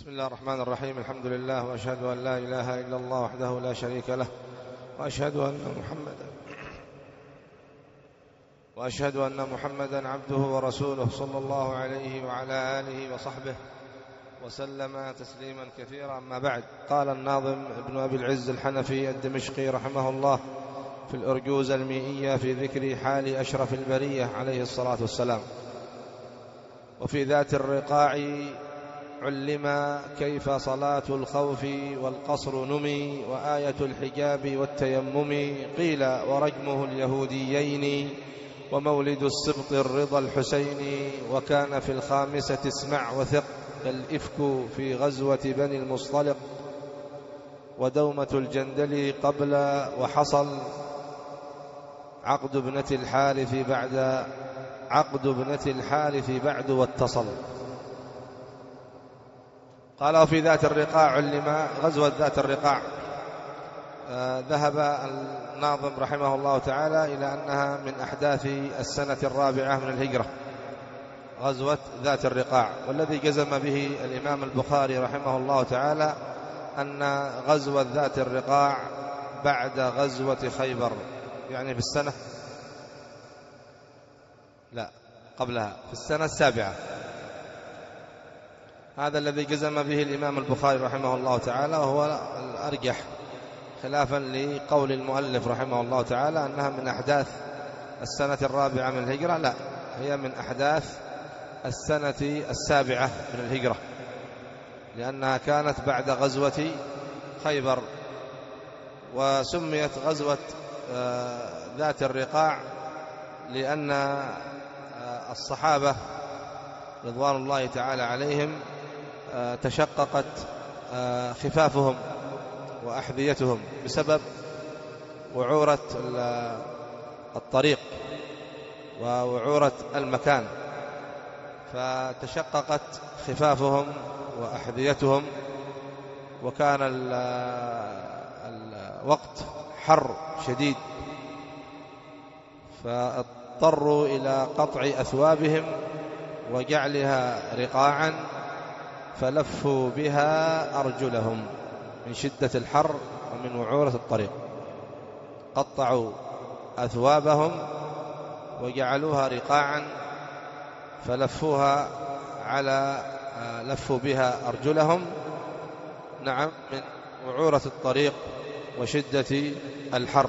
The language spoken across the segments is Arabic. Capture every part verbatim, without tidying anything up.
بسم الله الرحمن الرحيم. الحمد لله، وأشهد أن لا إله إلا الله وحده لا شريك له، وأشهد أن محمدا وأشهد أن محمدا عبده ورسوله صلى الله عليه وعلى آله وصحبه وسلم تسليما كثيرا. أما بعد، قال الناظم ابن أبي العز الحنفي الدمشقي رحمه الله في الأرجوزة المئية في ذكر حال أشرف البرية عليه الصلاة والسلام: وفي ذات الرقاع علم كيف صلاة الخوف والقصر نمي، وآية الحجاب والتيمم قيل ورجمه اليهوديين، ومولد السبط الرضا الحسين، وكان في الخامسة اسمع وثق الإفك في غزوة بني المصطلق، ودومة الجندل قبل وحصل عقد ابنة الحارث بعد عقد ابنة الحارث بعد واتصل. قال: وفي ذات الرقاع علم. غزوة ذات الرقاع آه ذهب الناظم رحمه الله تعالى إلى أنها من أحداث السنة الرابعة من الهجرة، غزوة ذات الرقاع. والذي جزم به الإمام البخاري رحمه الله تعالى أن غزوة ذات الرقاع بعد غزوة خيبر، يعني في السنة لا قبلها، في السنة السابعة. هذا الذي جزم به الإمام البخاري رحمه الله تعالى، وهو الأرجح خلافا لقول المؤلف رحمه الله تعالى أنها من أحداث السنة الرابعة من الهجرة. لا، هي من أحداث السنة السابعة من الهجرة، لأنها كانت بعد غزوة خيبر. وسميت غزوة ذات الرقاع لأن الصحابة رضوان الله تعالى عليهم تشققت خفافهم وأحذيتهم بسبب وعورة الطريق ووعورة المكان، فتشققت خفافهم وأحذيتهم، وكان الوقت حر شديد، فاضطروا إلى قطع أثوابهم وجعلها رقاعا، فلفوا بها أرجلهم من شدة الحر ومن وعورة الطريق. قطعوا أثوابهم وجعلوها رقاعا فلفوها على لفوا بها أرجلهم، نعم، من وعورة الطريق وشدة الحر.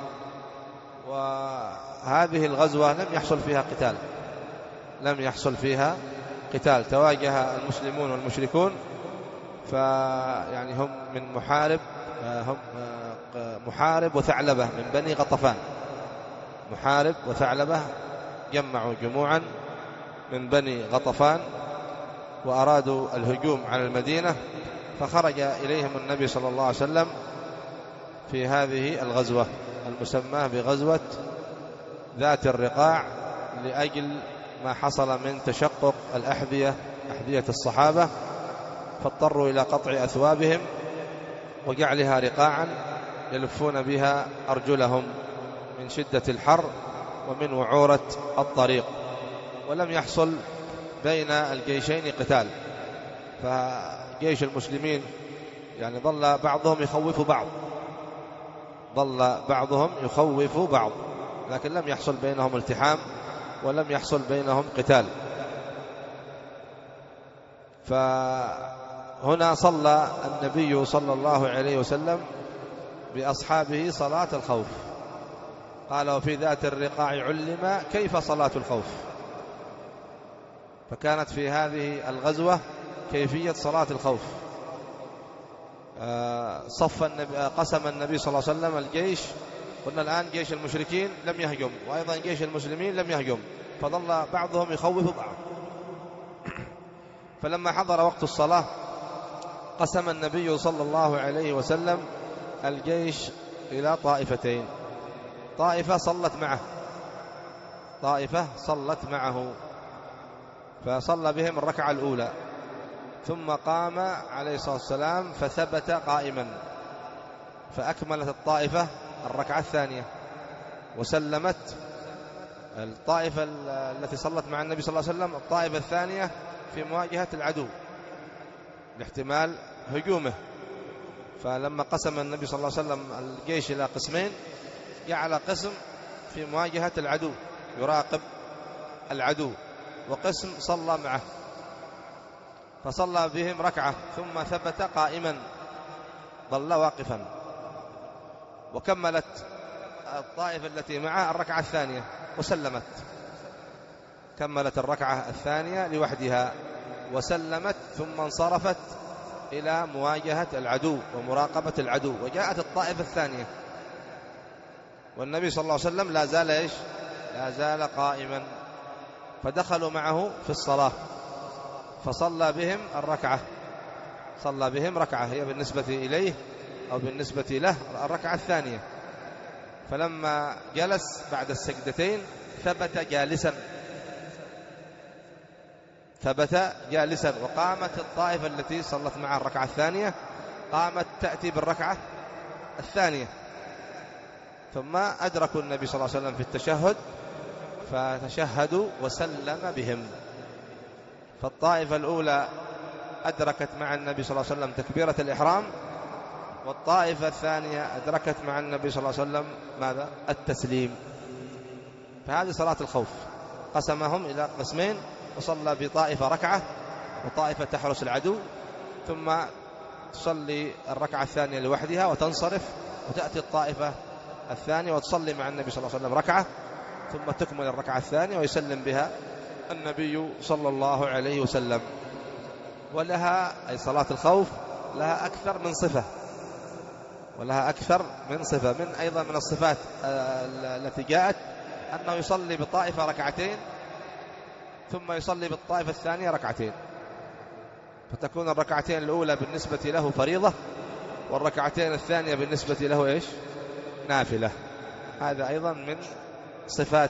وهذه الغزوة لم يحصل فيها قتال، لم يحصل فيها قتال. تواجه المسلمون والمشركون، فيعني هم من محارب هم محارب وثعلبة من بني غطفان. محارب وثعلبة جمعوا جموعا من بني غطفان وأرادوا الهجوم على المدينة، فخرج إليهم النبي صلى الله عليه وسلم في هذه الغزوة المسماة بغزوة ذات الرقاع، لأجل ما حصل من تشقق الأحذية، أحذية الصحابة، فاضطروا إلى قطع أثوابهم وجعلها رقاعا يلفون بها أرجلهم من شدة الحر ومن وعورة الطريق. ولم يحصل بين الجيشين قتال، فجيش المسلمين يعني ظل بعضهم يخوف بعض ظل بعضهم يخوف بعض لكن لم يحصل بينهم التحام ولم يحصل بينهم قتال. فهنا صلى النبي صلى الله عليه وسلم بأصحابه صلاة الخوف. قال: وفي ذات الرقاع علم كيف صلاة الخوف. فكانت في هذه الغزوة كيفية صلاة الخوف. صف النبي قسم النبي صلى الله عليه وسلم الجيش. قلنا الآن جيش المشركين لم يهجم، وأيضا جيش المسلمين لم يهجم، فظل بعضهم يخوف بعض. فلما حضر وقت الصلاة قسم النبي صلى الله عليه وسلم الجيش إلى طائفتين. طائفة صلت معه طائفة صلت معه فصلى بهم الركعة الأولى، ثم قام عليه الصلاة والسلام فثبت قائما، فأكملت الطائفة الركعة الثانية وسلمت. الطائفة التي صلت مع النبي صلى الله عليه وسلم الطائفة الثانية في مواجهة العدو، لاحتمال هجومه. فلما قسم النبي صلى الله عليه وسلم الجيش إلى قسمين جعل قسم في مواجهة العدو يراقب العدو، وقسم صلى معه، فصلى بهم ركعة ثم ثبت قائما ظل واقفا، وكملت الطائفة التي معه الركعة الثانية وسلمت، كملت الركعة الثانية لوحدها وسلمت، ثم انصرفت إلى مواجهة العدو ومراقبة العدو. وجاءت الطائفة الثانية والنبي صلى الله عليه وسلم لا زال إيش؟ لا زال قائما، فدخلوا معه في الصلاة فصلى بهم الركعة، صلى بهم ركعة هي بالنسبة إليه أو بالنسبة له الركعة الثانية. فلما جلس بعد السجدتين ثبت جالسا، ثبت جالسا، وقامت الطائفة التي صلت معه الركعة الثانية قامت تأتي بالركعة الثانية، ثم أدركوا النبي صلى الله عليه وسلم في التشهد فتشهدوا وسلم بهم. فالطائفة الأولى أدركت مع النبي صلى الله عليه وسلم تكبيرة الإحرام، والطائفة الثانية أدركت مع النبي صلى الله عليه وسلم ماذا؟ التسليم. فهذه صلاة الخوف، قسمهم إلى قسمين، وصلى بطائفة ركعة وطائفة تحرس العدو، ثم تصلي الركعة الثانية لوحدها وتنصرف، وتأتي الطائفة الثانية وتصلي مع النبي صلى الله عليه وسلم ركعة، ثم تكمل الركعة الثانية ويسلم بها النبي صلى الله عليه وسلم. ولها أي صلاة الخوف لها أكثر من صفة، ولها أكثر من صفة. من أيضا من الصفات التي جاءت أنه يصلي بطائفة ركعتين ثم يصلي بالطائفة الثانية ركعتين، فتكون الركعتين الأولى بالنسبة له فريضة، والركعتين الثانية بالنسبة له إيش؟ نافلة. هذا أيضا من صفات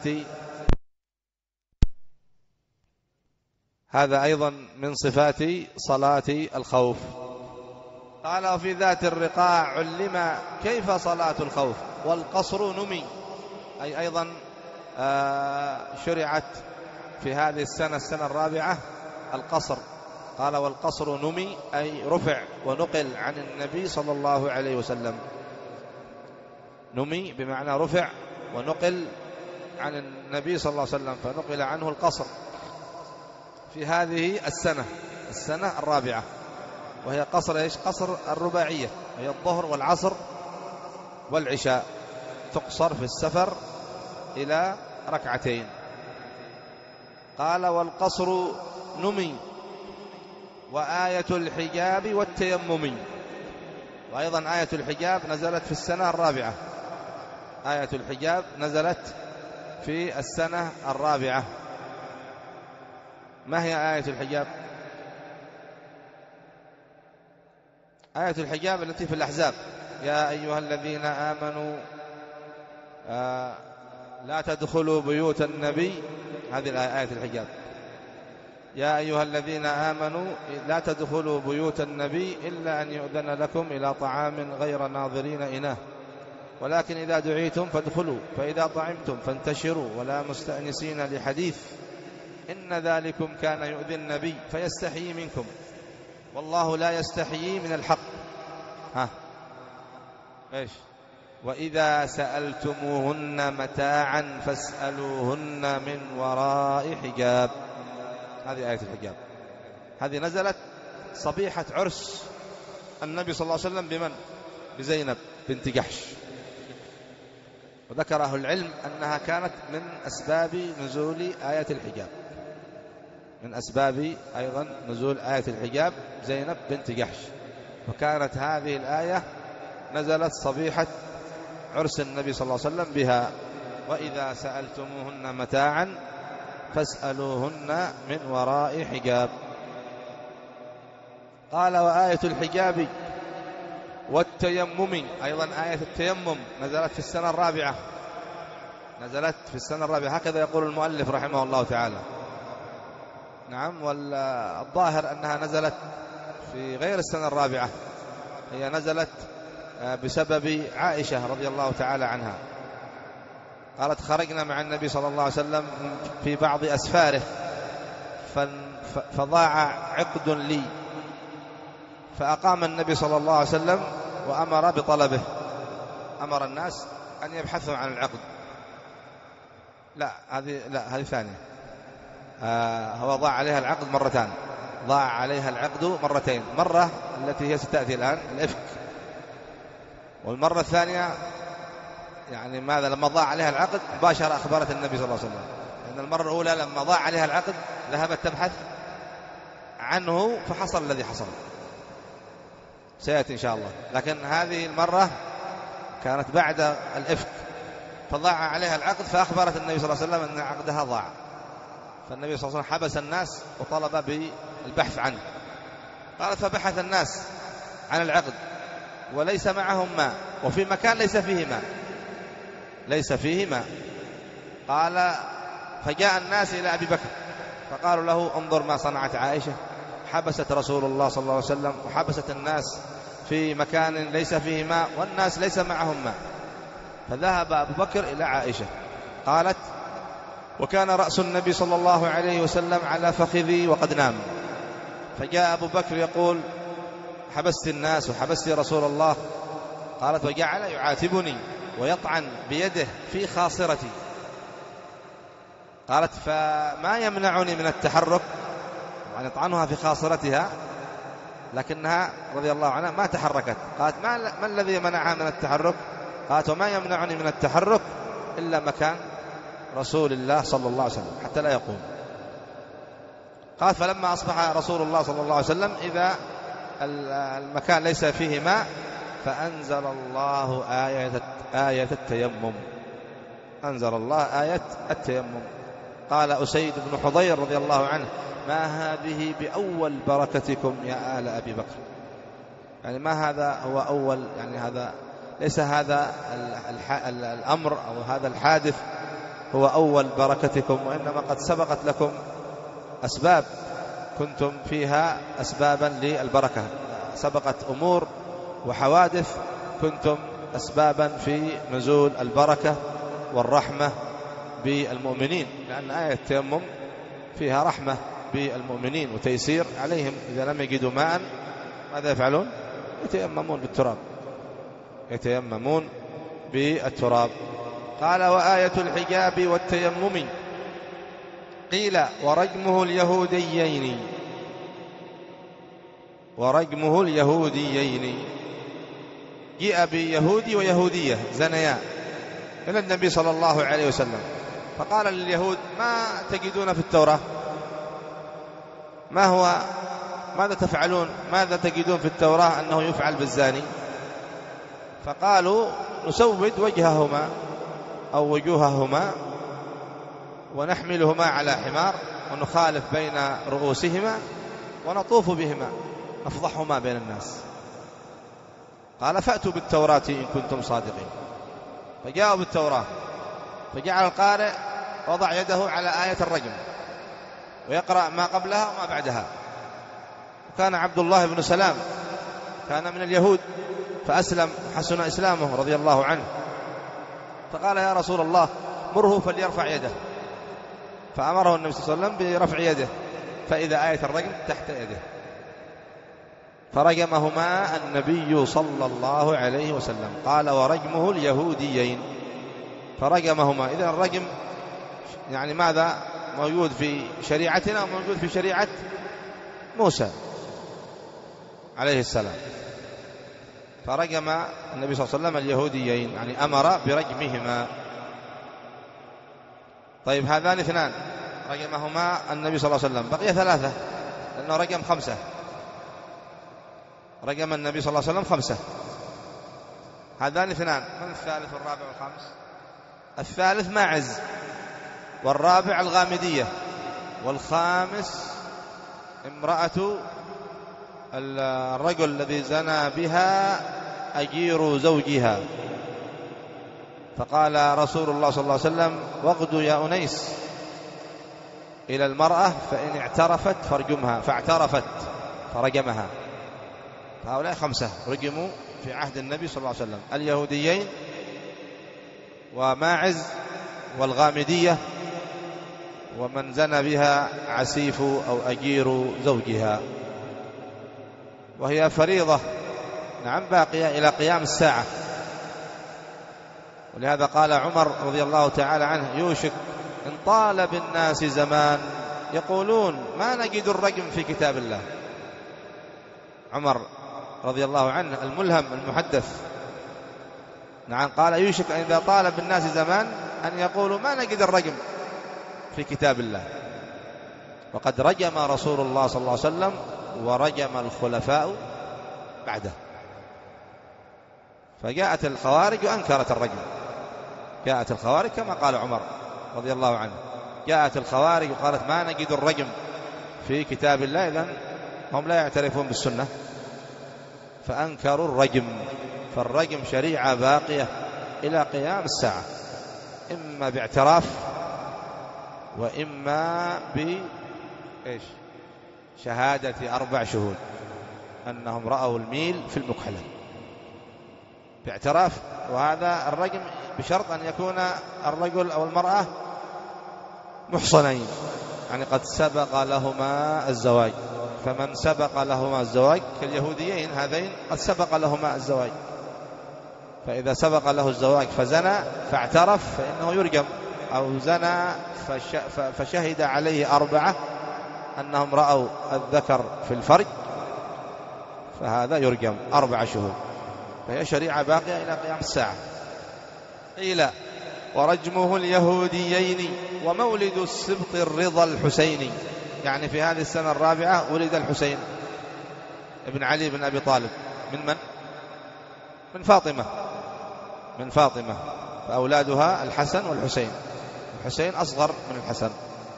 هذا أيضا من صفات صلاة الخوف. قال: وفي ذات الرقاع علم كيف صلاة الخوف، والقصر نمي، أي أيضا شرعت في هذه السنة السنة الرابعة القصر. قال: والقصر نمي، أي رفع ونقل عن النبي صلى الله عليه وسلم. نمي بمعنى رفع ونقل عن النبي صلى الله عليه وسلم، فنقل عنه القصر في هذه السنة السنة الرابعة، وهي قصر إيش؟ قصر الرباعية، وهي الظهر والعصر والعشاء، تقصر في السفر إلى ركعتين. قال: والقصر نمي، وآية الحجاب والتيمم. وأيضا آية الحجاب نزلت في السنة الرابعة، آية الحجاب نزلت في السنة الرابعة. ما هي آية الحجاب؟ آية الحجاب التي في الأحزاب: يا أيها الذين آمنوا آه لا تدخلوا بيوت النبي. هذه آية الحجاب: يا أيها الذين آمنوا لا تدخلوا بيوت النبي إلا أن يؤذن لكم إلى طعام غير ناظرين إناه، ولكن إذا دعيتم فادخلوا، فإذا طعمتم فانتشروا ولا مستأنسين لحديث، إن ذلكم كان يؤذي النبي فيستحيي منكم، والله لا يستحيي من الحق. ها إيش؟ وإذا سألتموهن متاعا فاسألوهن من وراء حجاب. هذه آية الحجاب، هذه نزلت صبيحة عرس النبي صلى الله عليه وسلم بمن؟ بزينب بنت جحش. وذكر أهل العلم أنها كانت من أسباب نزول آية الحجاب، من أسباب أيضا نزول آية الحجاب زينب بنت جحش. وكانت هذه الآية نزلت صبيحة عرس النبي صلى الله عليه وسلم بها: وإذا سألتموهن متاعا فاسألوهن من وراء حجاب. قال: وآية الحجاب والتيمم. أيضا آية التيمم نزلت في السنة الرابعة، نزلت في السنة الرابعة، هكذا يقول المؤلف رحمه الله تعالى. نعم، والظاهر أنها نزلت في غير السنة الرابعة، هي نزلت بسبب عائشة رضي الله تعالى عنها. قالت: خرجنا مع النبي صلى الله عليه وسلم في بعض أسفاره فضاع عقد لي، فأقام النبي صلى الله عليه وسلم وأمر بطلبه، أمر الناس أن يبحثوا عن العقد. لا هذه لا هذه ثانية. آه هو ضاع عليها العقد مرتان، ضاع عليها العقد مرتين، مرة التي هي ستأتي الآن الإفك، والمرة الثانية يعني ماذا لما ضاع عليها العقد مباشرة أخبرت النبي صلى الله عليه وسلم. لأن المرة الأولى لما ضاع عليها العقد ذهبت تبحث عنه فحصل الذي حصل، سيأتي إن شاء الله. لكن هذه المرة كانت بعد الإفك، فضاع عليها العقد فأخبرت النبي صلى الله عليه وسلم أن عقدها ضاع. فالنبي صلى الله عليه وسلم حبس الناس وطلب بالبحث عنه. قال فبحث الناس عن العقد وليس معهم ماء، وفي مكان ليس فيه ماء، ليس فيه ماء. قال فجاء الناس إلى أبي بكر فقالوا له انظر ما صنعت عائشة، حبست رسول الله صلى الله عليه وسلم وحبست الناس في مكان ليس فيه ماء والناس ليس معهم ماء. فذهب أبو بكر إلى عائشة. قالت وكان رأس النبي صلى الله عليه وسلم على فخذي وقد نام. فجاء أبو بكر يقول حبست الناس وحبست رسول الله. قالت وجعل يعاتبني ويطعن بيده في خاصرتي. قالت فما يمنعني من التحرك، يعني يطعنها في خاصرتها، لكنها رضي الله عنها ما تحركت. قالت ما, ما الذي منعها من التحرك؟ قالت وما يمنعني من التحرك إلا مكان رسول الله صلى الله عليه وسلم حتى لا يقوم. قالت فلما أصبح رسول الله صلى الله عليه وسلم إذا المكان ليس فيه ماء فأنزل الله آية, آية التيمم، أنزل الله آية التيمم. قال أسيد بن حضير رضي الله عنه ما هذه بأول بركتكم يا آل أبي بكر، يعني ما هذا هو أول، يعني هذا ليس هذا الأمر أو هذا الحادث هو أول بركتكم، وإنما قد سبقت لكم أسباب كنتم فيها أسبابا للبركة، سبقت أمور وحوادث كنتم أسبابا في نزول البركة والرحمة بالمؤمنين، لأن آية التيمم فيها رحمة بالمؤمنين وتيسير عليهم. إذا لم يجدوا ماء ماذا يفعلون؟ يتيممون بالتراب، يتيممون بالتراب. قال وآية الحجاب والتيمم قيل ورجمه اليهوديين، ورجمه اليهوديين. جاء بيهودي ويهودية زنيا إلى النبي صلى الله عليه وسلم، فقال لليهود ما تجدون في التوراة؟ ما هو ماذا تفعلون؟ ماذا تجدون في التوراة أنه يفعل بالزاني؟ فقالوا نسود وجههما أو وجوههما ونحملهما على حمار ونخالف بين رؤوسهما ونطوف بهما نفضحهما بين الناس. قال فأتوا بالتوراة إن كنتم صادقين. فجاءوا بالتوراة، فجعل القارئ وضع يده على آية الرجم ويقرأ ما قبلها وما بعدها. وكان عبد الله بن سلام كان من اليهود فأسلم حسن إسلامه رضي الله عنه، فقال يا رسول الله مره فليرفع يده، فأمره النبي صلى الله عليه وسلم برفع يده، فإذا آية الرجم تحت يده، فرجمهما النبي صلى الله عليه وسلم. قال ورجمه اليهوديين، فرجمهما. إذن الرجم يعني ماذا موجود في شريعتنا وموجود في شريعة موسى عليه السلام. فرجم النبي صلى الله عليه وسلم اليهوديين، يعني أمر برجمهما. طيب هذان اثنان رجمهما النبي صلى الله عليه وسلم، بقي ثلاثة لأنه رجم خمسة، رجم النبي صلى الله عليه وسلم خمسة. هذان اثنان، من الثالث والرابع والخامس؟ الثالث ماعز، والرابع الغامدية، والخامس امرأة الرجل الذي زنى بها أجير زوجها. فقال رسول الله صلى الله عليه وسلم واغدوا يا أنيس إلى المرأة فإن اعترفت فارجمها، فاعترفت فرجمها. فهؤلاء خمسة رجموا في عهد النبي صلى الله عليه وسلم، اليهوديين وماعز والغامدية ومن زنى بها عسيف أو أجير زوجها. وهي فريضة نعم باقية إلى قيام الساعة. ولهذا قال عمر رضي الله تعالى عنه: يوشك إن طال بالناس زمان يقولون ما نجد الرجم في كتاب الله. عمر رضي الله عنه الملهم المحدث نعم قال: يوشك إذا طال بالناس زمان أن يقولوا ما نجد الرجم في كتاب الله. وقد رجم رسول الله صلى الله عليه وسلم ورجم الخلفاء بعده. فجاءت الخوارج وأنكرت الرجم. جاءت الخوارج كما قال عمر رضي الله عنه، جاءت الخوارج وقالت ما نجد الرجم في كتاب الله، إذن هم لا يعترفون بالسنة فأنكروا الرجم. فالرجم شريعة باقية إلى قيام الساعة، إما باعتراف وإما بإيش شهادة أربع شهود أنهم رأوا الميل في المكحلة باعتراف. وهذا الرجم بشرط أن يكون الرجل أو المرأة محصنين، يعني قد سبق لهما الزواج. فمن سبق لهما الزواج كاليهوديين هذين قد سبق لهما الزواج، فإذا سبق له الزواج فزنى فاعترف فإنه يرجم، أو زنى فشهد عليه أربعة أنهم رأوا الذكر في الفرج فهذا يرجم أربع شهور. فهي شريعة باقية إلى قيام الساعة. قيل: ورجمه اليهوديين ومولد السبط الرضا الحسيني، يعني في هذه السنة الرابعة ولد الحسين ابن علي بن أبي طالب. من من؟ من فاطمة من فاطمة فأولادها الحسن والحسين. الحسين أصغر من الحسن،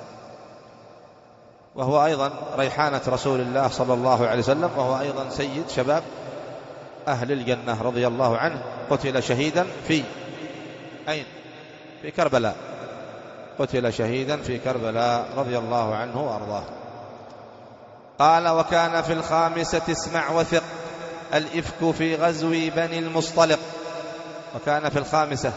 وهو أيضا ريحانة رسول الله صلى الله عليه وسلم، وهو أيضا سيد شباب أهل الجنة رضي الله عنه. قتل شهيدا في أين؟ في كربلاء. قتل شهيدا في كربلاء رضي الله عنه وأرضاه. قال: وكان في الخامسة اسمع وثق الإفك في غزو بني المصطلق. وكان في الخامسة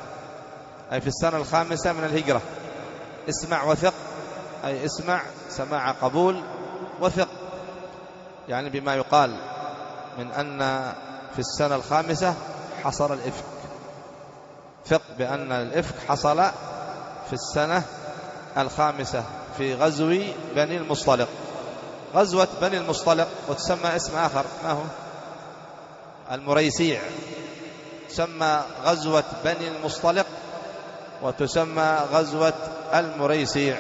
أي في السنة الخامسة من الهجرة. اسمع وثق أي اسمع سماع قبول، وثق يعني بما يقال من أن في السنة الخامسة حصل الإفك. ثق بأن الإفك حصل في السنة الخامسة في غزو بني المصطلق. غزوة بني المصطلق وتسمى اسم آخر، ما هو؟ المريسيع. تسمى غزوة بني المصطلق وتسمى غزوة المريسيع.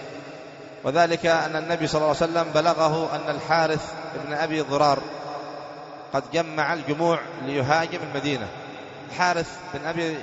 وذلك أن النبي صلى الله عليه وسلم بلغه أن الحارث ابن أبي ضرار قد جمع الجموع ليهاجم المدينة. الحارث بن أبي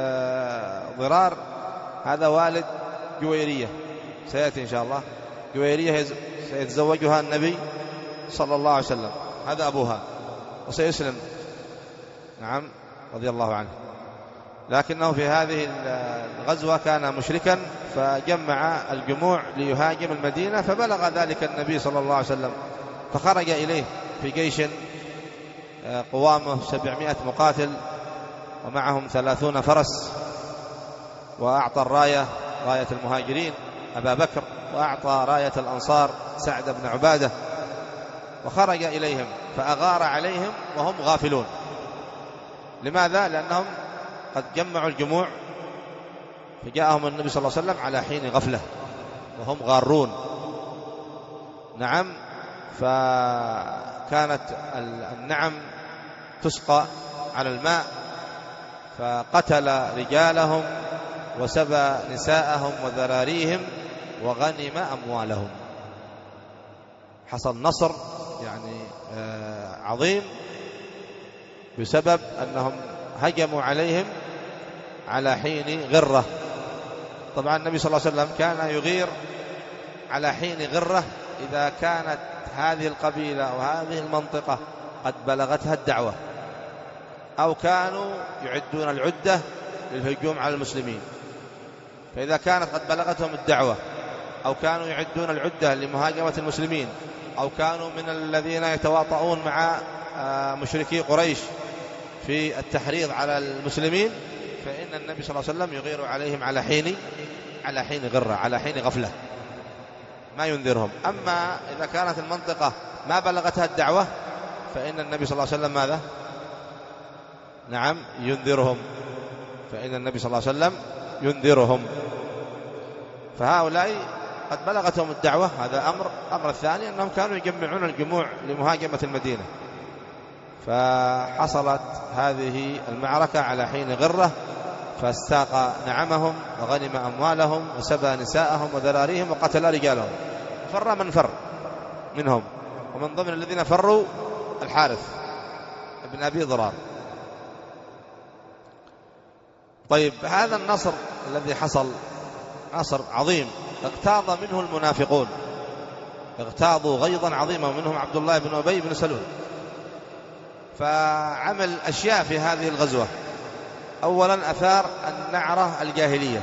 ضرار هذا والد جويرية، سيأتي إن شاء الله. جويرية سيتزوجها النبي صلى الله عليه وسلم، هذا أبوها، وسيسلم نعم رضي الله عنه. لكنه في هذه الغزوة كان مشركا فجمع الجموع ليهاجم المدينة، فبلغ ذلك النبي صلى الله عليه وسلم فخرج إليه في جيش قوامه سبعمائة مقاتل ومعهم ثلاثون فرس، وأعطى الراية راية المهاجرين أبا بكر، وأعطى راية الأنصار سعد بن عبادة، وخرج إليهم فأغار عليهم وهم غافلون. لماذا؟ لأنهم قد جمعوا الجموع، فجاءهم النبي صلى الله عليه وسلم على حين غفلة وهم غارون. نعم، فكانت النعم تسقى على الماء، فقتل رجالهم وسبى نساءهم وذراريهم وغنم أموالهم. حصل نصر يعني عظيم بسبب أنهم هجموا عليهم على حين غرة. طبعا النبي صلى الله عليه وسلم كان يغير على حين غرة إذا كانت هذه القبيلة وهذه المنطقة قد بلغتها الدعوة، أو كانوا يعدون العدة للهجوم على المسلمين. فإذا كانت قد بلغتهم الدعوة، أو كانوا يعدون العدة لمهاجمة المسلمين، أو كانوا من الذين يتواطؤون مع مشركي قريش في التحريض على المسلمين، فإن النبي صلى الله عليه وسلم يغير عليهم على حين على حين غرة، على حين غفلة، ما ينذرهم. أما إذا كانت المنطقة ما بلغتها الدعوة فإن النبي صلى الله عليه وسلم ماذا؟ نعم ينذرهم، فإن النبي صلى الله عليه وسلم ينذرهم. فهؤلاء قد بلغتهم الدعوة، هذا أمر. أمر الثاني أنهم كانوا يجمعون الجموع لمهاجمة المدينة، فحصلت هذه المعركة على حين غرة، فاستاق نعمهم وغنم أموالهم وسبى نساءهم وذراريهم وقتل رجالهم، فر من فر منهم، ومن ضمن الذين فروا الحارث ابن أبي ضرار. طيب هذا النصر الذي حصل نصر عظيم اغتاظ منه المنافقون، اغتاظوا غيظا عظيما، ومنهم عبد الله بن أبي بن سلول، فعمل أشياء في هذه الغزوة. أولا أثار النعرة الجاهلية،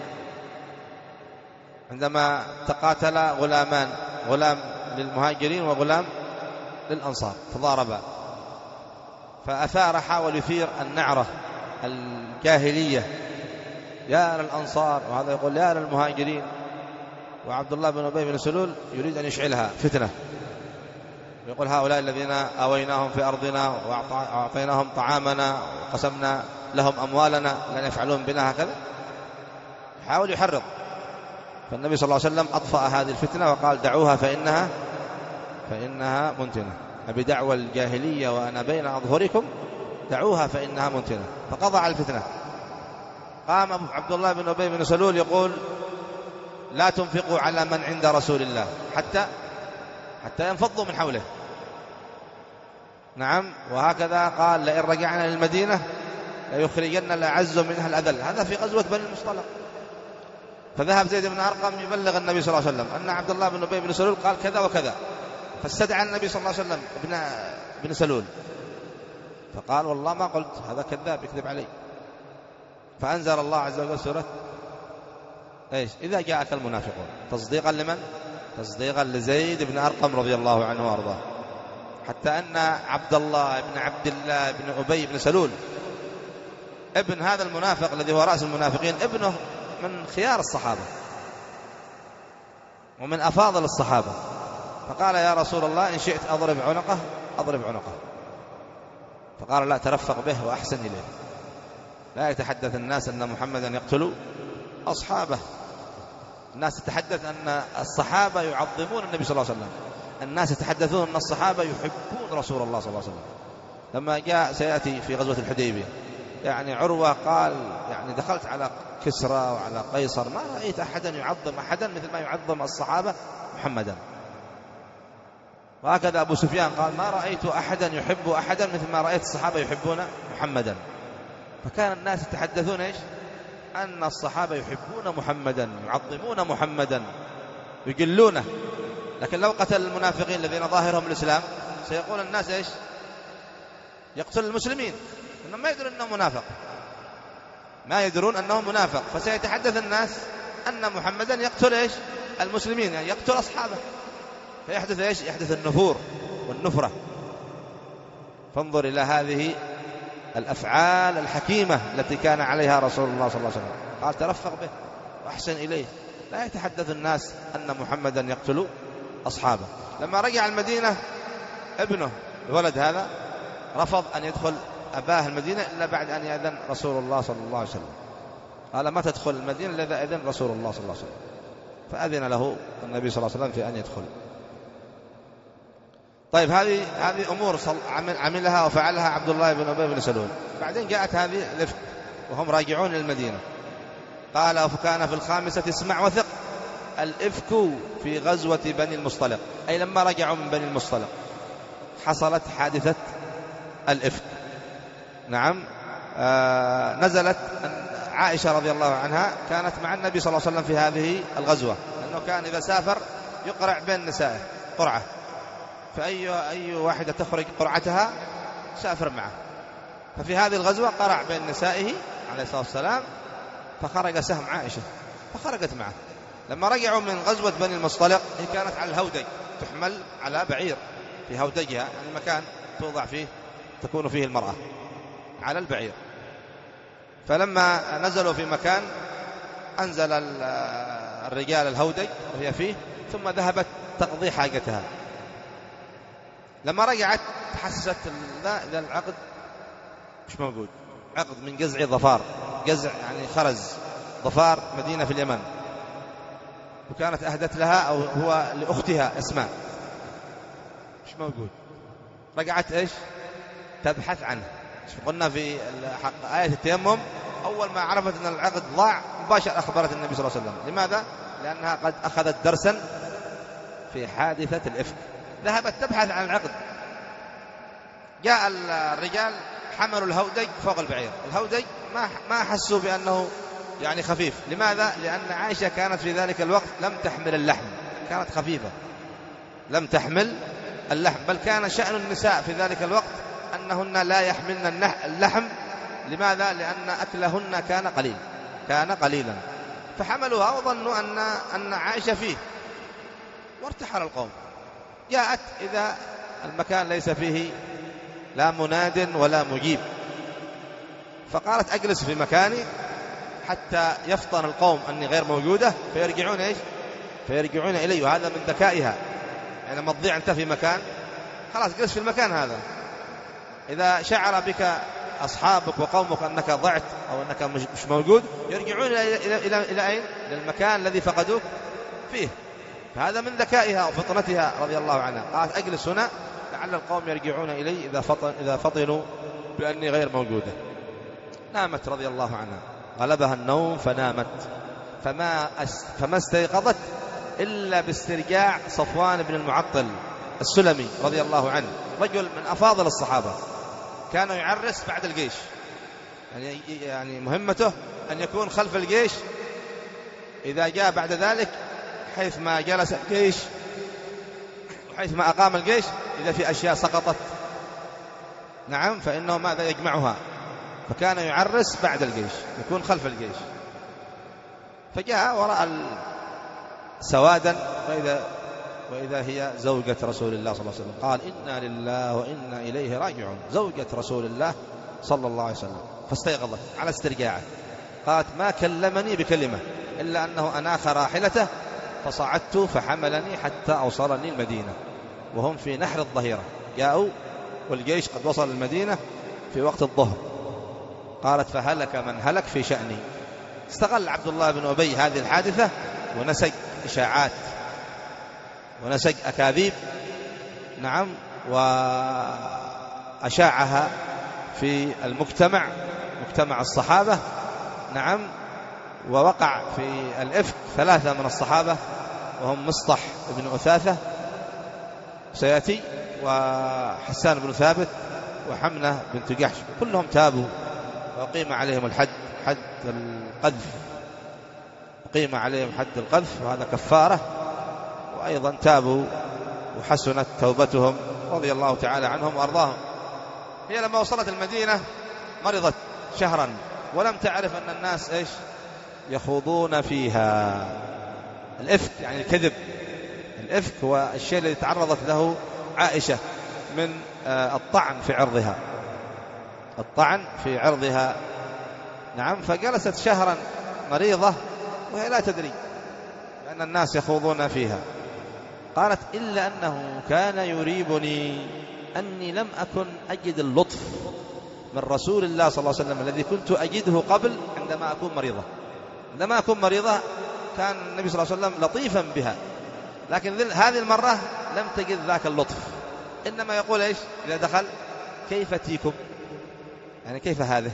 عندما تقاتل غلامان، غلام للمهاجرين وغلام للأنصار، تضاربا، فأثار حاول يثير النعرة الجاهلية، يا للأنصار، وهذا يقول يا للمهاجرين، وعبد الله بن أبي بن سلول يريد أن يشعلها فتنة، يقول هؤلاء الذين آويناهم في أرضنا وأعطيناهم طعامنا وقسمنا لهم أموالنا لن يفعلون بنا هكذا، حاول يحرض. فالنبي صلى الله عليه وسلم أطفأ هذه الفتنة وقال دعوها فإنها فإنها منتنة، أبي دعوى الجاهلية وأنا بين أظهركم، دعوها فإنها منتنة، فقضى على الفتنة. قام عبد الله بن أبي بن سلول يقول لا تنفقوا على من عند رسول الله حتى حتى ينفضوا من حوله. نعم، وهكذا قال لئن رجعنا للمدينة ليخرجن الأعز منها الأذل، هذا في غزوة بني المصطلق. فذهب زيد بن أرقم يبلغ النبي صلى الله عليه وسلم أن عبد الله بن أبي بن سلول قال كذا وكذا، فاستدعى النبي صلى الله عليه وسلم ابن بن سلول، فقال والله ما قلت، هذا كذاب يكذب علي. فأنزل الله عز وجل سورة إيش؟ إذا جاءك المنافقون، تصديقا لمن؟ تصديقا لزيد بن أرقم رضي الله عنه وأرضاه. حتى أن عبد الله بن عبد الله بن أبي بن سلول ابن هذا المنافق الذي هو رأس المنافقين، ابنه من خيار الصحابة ومن أفاضل الصحابة، فقال يا رسول الله إن شئت أضرب عنقه أضرب عنقه، فقال لا، ترفق به وأحسن إليه، لا يتحدث الناس أن محمدا يقتل أصحابه. الناس تتحدث أن الصحابة يعظمون النبي صلى الله عليه وسلم، الناس يتحدثون أن الصحابة يحبون رسول الله صلى الله عليه وسلم. لما جاء سيأتي في غزوة الحديبية، يعني عروة قال يعني دخلت على كسرى وعلى قيصر ما رأيت أحدا يعظم أحدا مثل ما يعظم الصحابة محمدا. وهكذا أبو سفيان قال ما رأيت أحدا يحب أحدا مثل ما رأيت الصحابة يحبون محمدا. فكان الناس يتحدثون إيش؟ أن الصحابة يحبون محمدا، يعظمون محمدا، يجلونه. لكن لو قتل المنافقين الذين ظاهرهم الإسلام سيقول الناس إيش؟ يقتل المسلمين، إنهم ما يدرون أنه منافق، ما يدرون أنه منافق، فسيتحدث الناس أن محمدا يقتل إيش؟ المسلمين، يعني يقتل أصحابه، فيحدث إيش؟ يحدث النفور والنفرة. فانظر إلى هذه الأفعال الحكيمة التي كان عليها رسول الله صلى الله عليه وسلم، قال ترفق به وأحسن إليه، لا يتحدث الناس أن محمدا يقتل أصحابه. لما رجع المدينة ابنه الولد هذا رفض أن يدخل أباه المدينة إلا بعد أن يأذن رسول الله صلى الله عليه وسلم، قال ما تدخل المدينة إلا إذا أذن رسول الله صلى الله عليه وسلم، فأذن له النبي صلى الله عليه وسلم في أن يدخل. طيب هذه هذه أمور عملها وفعلها عبد الله بن أبي بن سلول. بعدين جاءت هذه الإفك وهم راجعون للمدينة، قال فكان في الخامسة اسمع وثق الإفك في غزوة بني المصطلق، أي لما رجعوا من بني المصطلق حصلت حادثة الإفك. نعم، آه نزلت عائشة رضي الله عنها كانت مع النبي صلى الله عليه وسلم في هذه الغزوة، لأنه كان إذا سافر يقرع بين نسائه قرعة، فأي أي واحدة تخرج قرعتها سافر معه. ففي هذه الغزوة قرع بين نسائه عليه الصلاة والسلام، فخرج سهم عائشة فخرجت معه. لما رجعوا من غزوة بني المصطلق هي كانت على الهودج، تحمل على بعير في هودجها، يعني مكان توضع فيه تكون فيه المرأة على البعير. فلما نزلوا في مكان أنزل الرجال الهودج وهي فيه، ثم ذهبت تقضي حاجتها. لما رجعت تحسست لا إذا العقد مش موجود، عقد من جزع ظفار، جزع يعني خرز ظفار مدينة في اليمن، وكانت أهدت لها أو هو لأختها أسماء، مش موجود. رجعت إيش تبحث عنه. قلنا في حق آية التيمم أول ما عرفت أن العقد ضاع مباشرة أخبرت النبي صلى الله عليه وسلم. لماذا؟ لأنها قد أخذت درسا في حادثة الإفك، ذهبت تبحث عن العقد. جاء الرجال حملوا الهودج فوق البعير، الهودج ما ما حسوا بأنه يعني خفيف. لماذا؟ لأن عائشة كانت في ذلك الوقت لم تحمل اللحم، كانت خفيفة لم تحمل اللحم، بل كان شأن النساء في ذلك الوقت أنهن لا يحملن اللحم. لماذا؟ لأن أكلهن كان قليل، كان قليلا، فحملوها وظنوا أن أن عائشة فيه، وارتحل القوم. جاءت إذا المكان ليس فيه لا مناد ولا مجيب، فقالت أجلس في مكاني حتى يفطن القوم أني غير موجودة فيرجعون إيش فيرجعون إلي. وهذا من ذكائها، يعني لما تضيع أنت في مكان خلاص جلس في المكان هذا. إذا شعر بك أصحابك وقومك أنك ضعت أو أنك مش موجود يرجعون إلى, إلى, إلى, إلى أين؟ للمكان الذي فقدوك فيه. فهذا من ذكائها وفطنتها رضي الله عنها. قالت أجلس هنا لعل القوم يرجعون إلي إذا, فطن إذا فطنوا بأني غير موجودة. نامت رضي الله عنها، غلبها النوم فنامت، فما, فما استيقظت إلا باسترجاع صفوان بن المعطل السلمي رضي الله عنه، رجل من أفاضل الصحابة، كان يعرس بعد الجيش، يعني يعني مهمته أن يكون خلف الجيش إذا جاء بعد ذلك، حيث ما جلس الجيش وحيث ما أقام الجيش، إذا في أشياء سقطت نعم فإنه ماذا يجمعها، فكان يعرس بعد الجيش، يكون خلف الجيش. فجاء وراء سوادا وإذا, وإذا هي زوجة رسول الله صلى الله عليه وسلم. قال إنا لله وإنا إليه راجعون، زوجة رسول الله صلى الله عليه وسلم. فاستيقظت على استرجاعه، قالت ما كلمني بكلمة إلا أنه أناخ راحلته فصعدت فحملني حتى أوصلني المدينة، وهم في نحر الظهيرة، جاءوا والجيش قد وصل المدينة في وقت الظهر. قالت فهلك من هلك في شأني. استغل عبد الله بن أبي هذه الحادثة ونسج إشاعات ونسج أكاذيب نعم، وأشاعها في المجتمع، مجتمع الصحابة نعم. ووقع في الإفك ثلاثة من الصحابة، وهم مصطح بن أثاثة سيأتي، وحسان بن ثابت، وحمنة بنت جحش، كلهم تابوا وقيم عليهم الحد، حد القذف، قيم عليهم حد القذف، وهذا كفارة، وأيضا تابوا وحسنت توبتهم رضي الله تعالى عنهم وأرضاهم. هي لما وصلت المدينة مرضت شهرا، ولم تعرف أن الناس إيش يخوضون فيها. الإفك يعني الكذب، الإفك هو الشيء الذي تعرضت له عائشة من الطعن في عرضها، الطعن في عرضها نعم. فجلست شهرا مريضة وهي لا تدري لأن الناس يخوضون فيها. قالت إلا أنه كان يريبني أني لم أكن أجد اللطف من رسول الله صلى الله عليه وسلم الذي كنت أجده قبل عندما أكون مريضة. عندما أكون مريضة كان النبي صلى الله عليه وسلم لطيفا بها، لكن هذه المرة لم تجد ذاك اللطف، إنما يقول إيش إذا دخل كيف تيكم، يعني كيف هذا.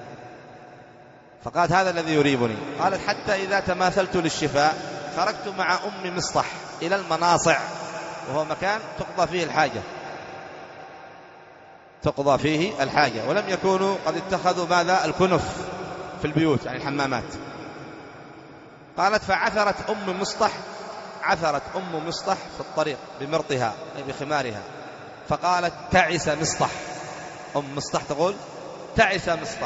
فقالت هذا الذي يريبني. قالت حتى إذا تماثلت للشفاء خرجت مع أم مصطح إلى المناصع، وهو مكان تقضى فيه الحاجة، تقضى فيه الحاجة، ولم يكونوا قد اتخذوا ماذا الكنف في البيوت يعني الحمامات. قالت فعثرت أم مصطح، عثرت أم مصطح في الطريق بمرطها أي بخمارها، فقالت تعس مصطح. أم مصطح تقول تعس مصطح.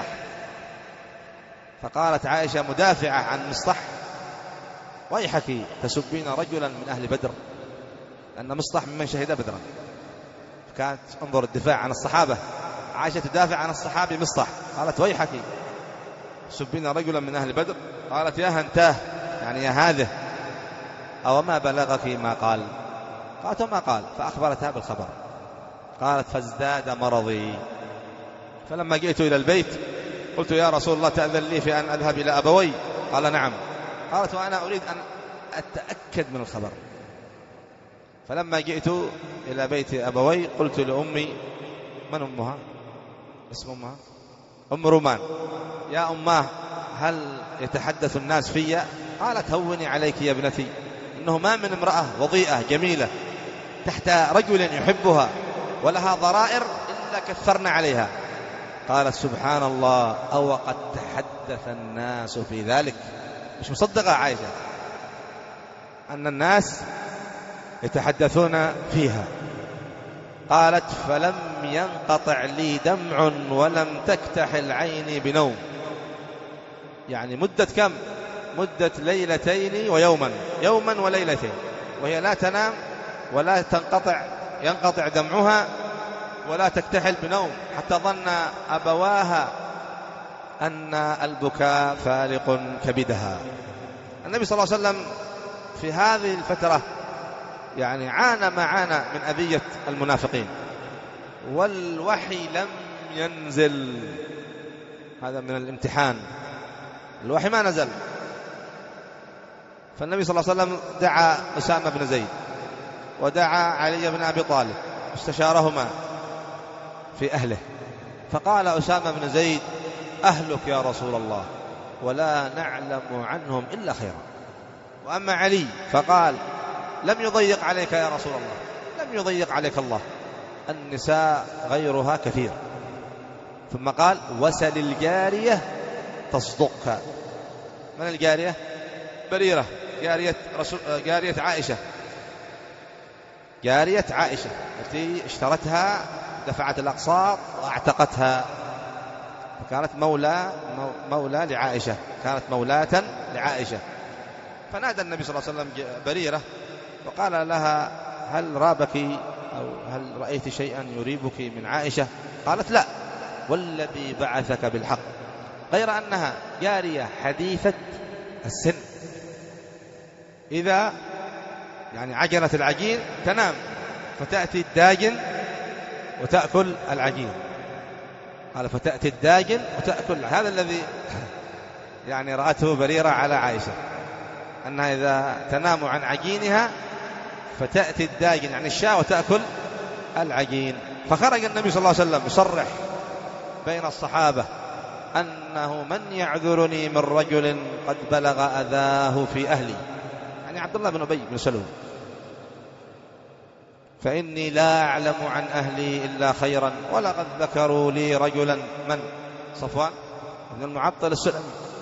فقالت عائشة مدافعة عن مصطح ويحك تسبين رجلا من أهل بدر، لأن مصطح ممن شهد بدرا. كانت انظر الدفاع عن الصحابة، عائشة تدافع عن الصحابي مصطح. قالت ويحك تسبين رجلا من أهل بدر. قالت يا هنتاه يعني يا هذه، أو ما بلغك ما قال. قالت ما قال، فأخبرتها بالخبر. قالت فازداد مرضي. فلما جئت إلى البيت قلت يا رسول الله تأذن لي في أن أذهب إلى أبوي؟ قال نعم. قالت وأنا أريد أن أتأكد من الخبر. فلما جئت إلى بيت أبوي قلت لأمي، من أمها؟ اسم أمها أم رومان، يا أماه هل يتحدث الناس في؟ قالت هوني عليك يا ابنتي، إنه ما من امرأة وضيئة جميلة تحت رجل يحبها ولها ضرائر إلا كثرنا عليها. قالت سبحان الله، أو قد تحدث الناس في ذلك. مش مصدقة عائشة أن الناس يتحدثون فيها. قالت فلم ينقطع لي دمع ولم تكتحل عيني بنوم. يعني مدة كم؟ مدة ليلتين ويوما، يوما وليلتين، وهي لا تنام ولا تنقطع ينقطع دمعها ولا تكتحل بنوم، حتى ظن أبواها أن البكاء فارق كبدها. النبي صلى الله عليه وسلم في هذه الفترة يعني عانى ما عانى من أذية المنافقين، والوحي لم ينزل. هذا من الامتحان، الوحي ما نزل. فالنبي صلى الله عليه وسلم دعا أسامة بن زيد ودعا علي بن أبي طالب، استشارهما في أهله. فقال أسامة بن زيد أهلك يا رسول الله ولا نعلم عنهم إلا خيرا. وأما علي فقال لم يضيق عليك يا رسول الله، لم يضيق عليك الله، النساء غيرها كثير. ثم قال وسل الجارية تصدقك. من الجارية؟ بريرة، جارية, رسول جارية عائشة، جارية عائشة التي اشترتها، دفعت الأقساط واعتقتها، فكانت مولى مولى لعائشة، كانت مولاة لعائشة. فنادى النبي صلى الله عليه وسلم بريرة وقال لها هل رابك أو هل رأيت شيئا يريبك من عائشة؟ قالت لا والذي بعثك بالحق، غير أنها جارية حديثة السن، إذا يعني عجنت العجين تنام فتأتي الداجن وتأكل العجين. قال فتأتي الداجن وتأكل. هذا الذي يعني رأته بريرة على عائشة، أنها إذا تنام عن عجينها فتأتي الداجن يعني الشاة وتأكل العجين. فخرج النبي صلى الله عليه وسلم يصرح بين الصحابة أنه من يعذرني من رجل قد بلغ أذاه في أهلي، يعني عبد الله بن أبي بن سلول، فإني لا أعلم عن أهلي إلا خيرا، ولقد ذكروا لي رجلا، من؟ صفوان بن المعطل السلمي،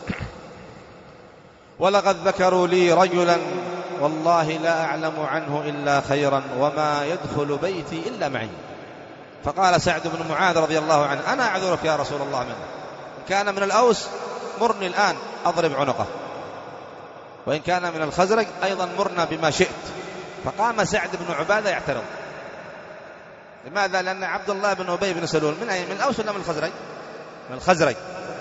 ولقد ذكروا لي رجلا والله لا أعلم عنه إلا خيرا وما يدخل بيتي إلا معي. فقال سعد بن معاذ رضي الله عنه أنا أعذرك يا رسول الله منه، إن كان من الأوس مرني الآن أضرب عنقه، وإن كان من الخزرج أيضا مرنا بما شئت. فقام سعد بن عبادة يعترض. لماذا؟ لأن عبد الله بن أبي بن سلول من أي؟ من الأوس ولا من الخزرج؟ من الخزرج.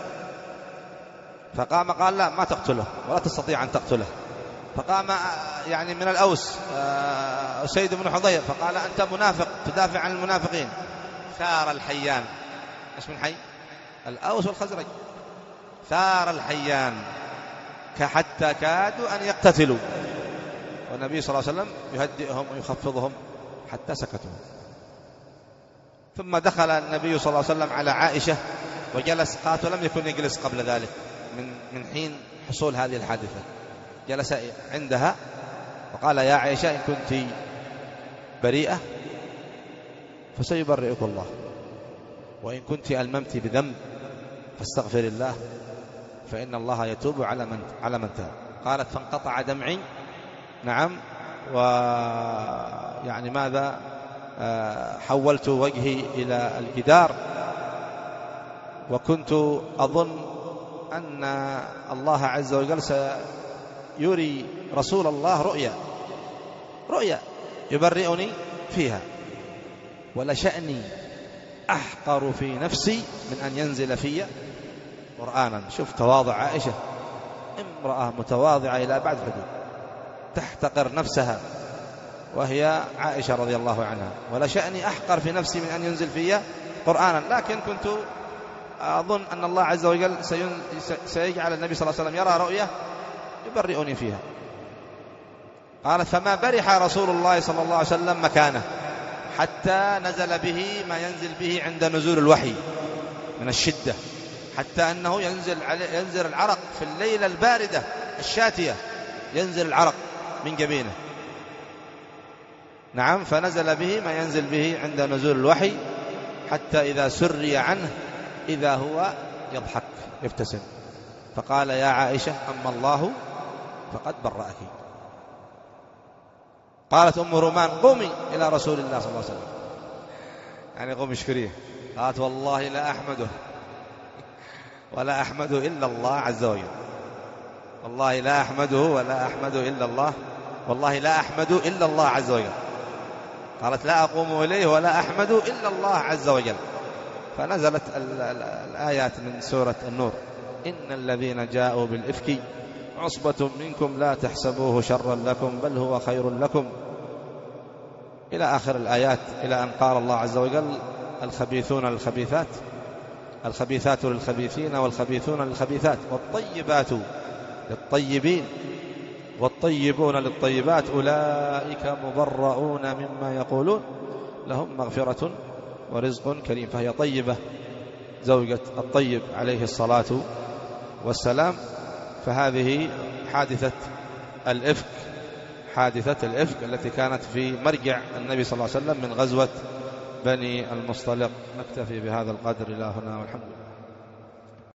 فقام قال لا ما تقتله ولا تستطيع أن تقتله. فقام يعني من الأوس أسيد بن حضير فقال أنت منافق تدافع عن المنافقين. ثار الحيان، ايش من حي؟ الأوس والخزرج. ثار الحيان حتى كادوا أن يقتتلوا، والنبي صلى الله عليه وسلم يهدئهم ويخفضهم حتى سكتوا. ثم دخل النبي صلى الله عليه وسلم على عائشة وجلس، قالت ولم يكن يجلس قبل ذلك من من حين حصول هذه الحادثة. جلس عندها وقال يا عائشة إن كنت بريئة فسيبرئك الله، وإن كنت ألممت بذنب فاستغفر الله فإن الله يتوب على من على من تاب. قالت فانقطع دمعي، نعم، ويعني ماذا حولت وجهي إلى الجدار، وكنت أظن أن الله عز وجل سيري رسول الله رؤيا رؤيا يبرئني فيها، ولشأني أحقر في نفسي من أن ينزل في قرآنا. شوف تواضع عائشة، امرأة متواضعة إلى بعد حدود، تحتقر نفسها وهي عائشة رضي الله عنها. ولا شأني أحقر في نفسي من أن ينزل في قرآنا، لكن كنت أظن أن الله عز وجل سيجعل النبي صلى الله عليه وسلم يرى رؤية يبرئني فيها. قالت: فما برح رسول الله صلى الله عليه وسلم مكانه حتى نزل به ما ينزل به عند نزول الوحي من الشدة، حتى أنه ينزل, ينزل العرق في الليلة الباردة الشاتية، ينزل العرق من جبينه. نعم، فنزل به ما ينزل به عند نزول الوحي، حتى إذا سري عنه إذا هو يضحك يبتسم، فقال: يا عائشة أما الله فقد برأك. قالت أم رومان: قومي إلى رسول الله صلى الله عليه وسلم، يعني قومي اشكريه. قالت: والله لا أحمده ولا أحمد إلا الله عز وجل، والله لا أحمده ولا أحمد إلا الله، والله لا أحمد إلا الله عز وجل. قالت: لا أقوم إليه ولا أحمد إلا الله عز وجل. فنزلت الآيات من سورة النور: إن الذين جاءوا بالإفك عصبة منكم لا تحسبوه شرا لكم بل هو خير لكم، إلى آخر الآيات، إلى أن قال الله عز وجل: الخبيثون للخبيثات، الخبيثات للخبيثين، والخبيثون للخبيثات، والطيبات للطيبين، والطيبون للطيبات، أولئك مبرؤون مما يقولون لهم مغفرة ورزق كريم. فهي طيبة، زوجة الطيب عليه الصلاة والسلام. فهذه حادثة الإفك، حادثة الإفك التي كانت في مرجع النبي صلى الله عليه وسلم من غزوة بني المصطلق. نكتفي بهذا القدر إلى هنا والحمد لله.